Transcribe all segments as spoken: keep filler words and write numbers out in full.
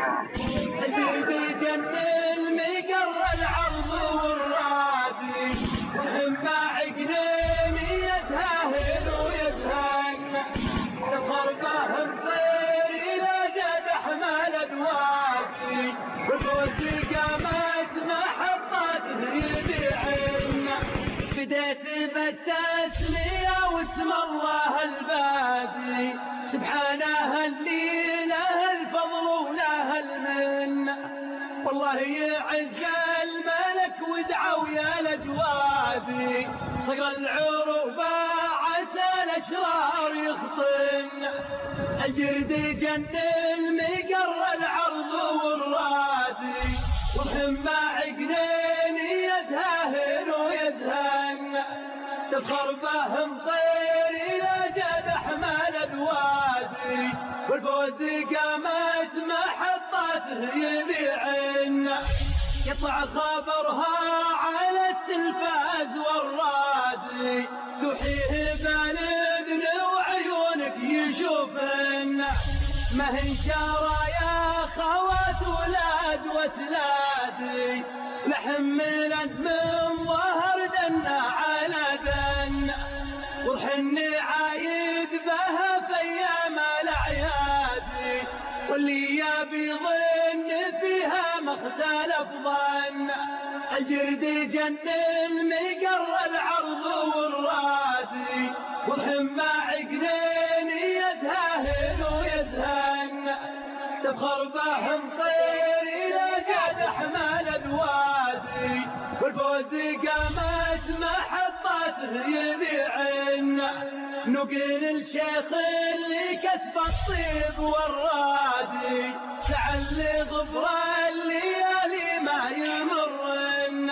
الجديد جن المقر العرض والرادي همة عقلانيتها هل ويتهنى تخربهم طير إلى جد أحمال أدواتي والفوز قامت محطاته يبيعنا بديت بالتسمية واسم الله البادي سبحانه اللي له الفضل وله المنة والله يعز الملك ودعوا يا الأجوادي صقر العروبة عسى الأشرار يخطن الجرد جن المقر العرض والرادي والهمة عقلانيتها هل ويتهنى تفخر بهم طير إلى جد أحمال أدوادي والفوز قامت محطاته يذيعنا يطلع خبرها على التلفاز والرادي تحيه بالاذن وعيونك يشوفنا ما هي شرايا خوات ولاد وتلادي لحملا من ظهر دنا على دنا وحني عايد بها في ايام الاعيادي واللي يبي ظن فيها ما اختلف ظن الجرد جن المقر العرض والرادي والهمة عقلانيتها هل ويتهنى تفخر بهم طير إلى جد أحمال أدوادي والفوز قامت محطاته يذيعنا نقل الشيخ اللي كسب الطيب والرادي لعل ظفر الليالي ما يمرن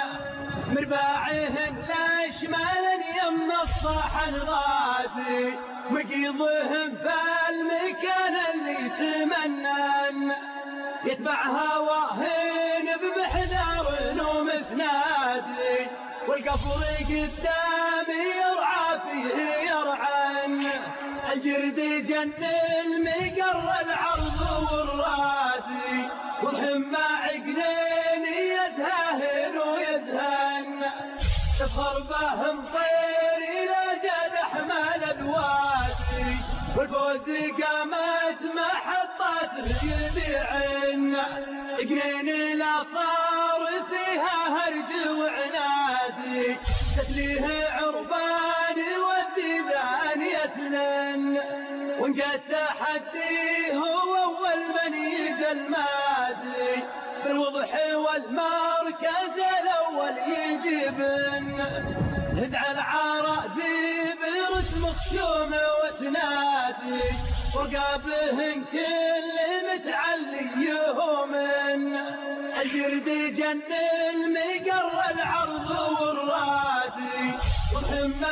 مرباعهن لاشمال يم الصحن غادي مقيضهم في المكان اللي تمنن يتبع هواهن بمحذار ومسنادي والقفر قدامي يرعى فيه يرعن الجرد جن المقر العرض والرادي والهمة عقلانيتها هل ويتهنى تفخر بهم طير إلى جد أحمال أدوادي والفوز قامت محطاته يذيعنا قنين لا صار فيها هرج وعنادي تتليه عربان والديدان يتلن وان جاء التحدي هو اول من يجي المادي في الوضح والمركز الاول يجيبن ادعى العرادي برسم خشوم وتنادي وقابلهن كل متعلي يهومن الجرد جن المقر العرض والرادي والهمة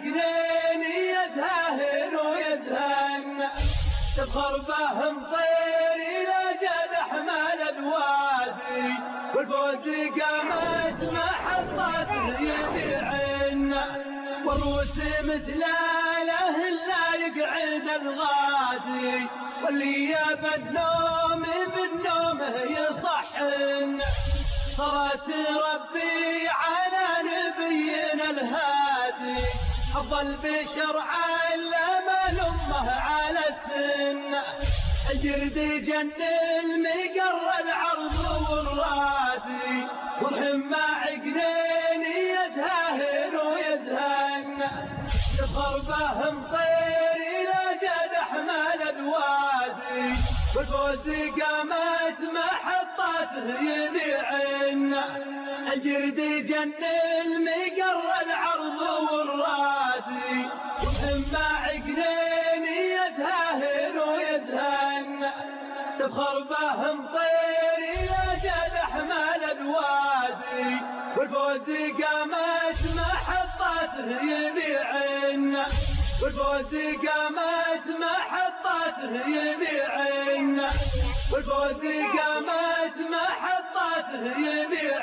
عقلانيتها هل ويتهنى تفخر بهم طير إلى جد أحمال أدوادي والفوز قامت محطاته يذيعنا والروس مثل له لا يقعد الغادي واللي يبى النوم بالنوم يصحن صلاة ربي على نبينا الهادي أفضل بشر علم الأمة على السن الجرد جن المقر العرض والرادي والهمة عقلانيتها هل ويتهنى تفخر بهم طير إلى جد أحمال أدوادي والفوز قامت محطاته يذيعنا الجرد جن المقر العرض والرادي والهمة عقلانيتها هل ويتهنى تفخر بهم طير إلى جد أحمال أدوادي والفوز قامت محطاته يذيعنا والفوز قامت محطاته يذيعنا والفوز قامت محطاته يذيعنا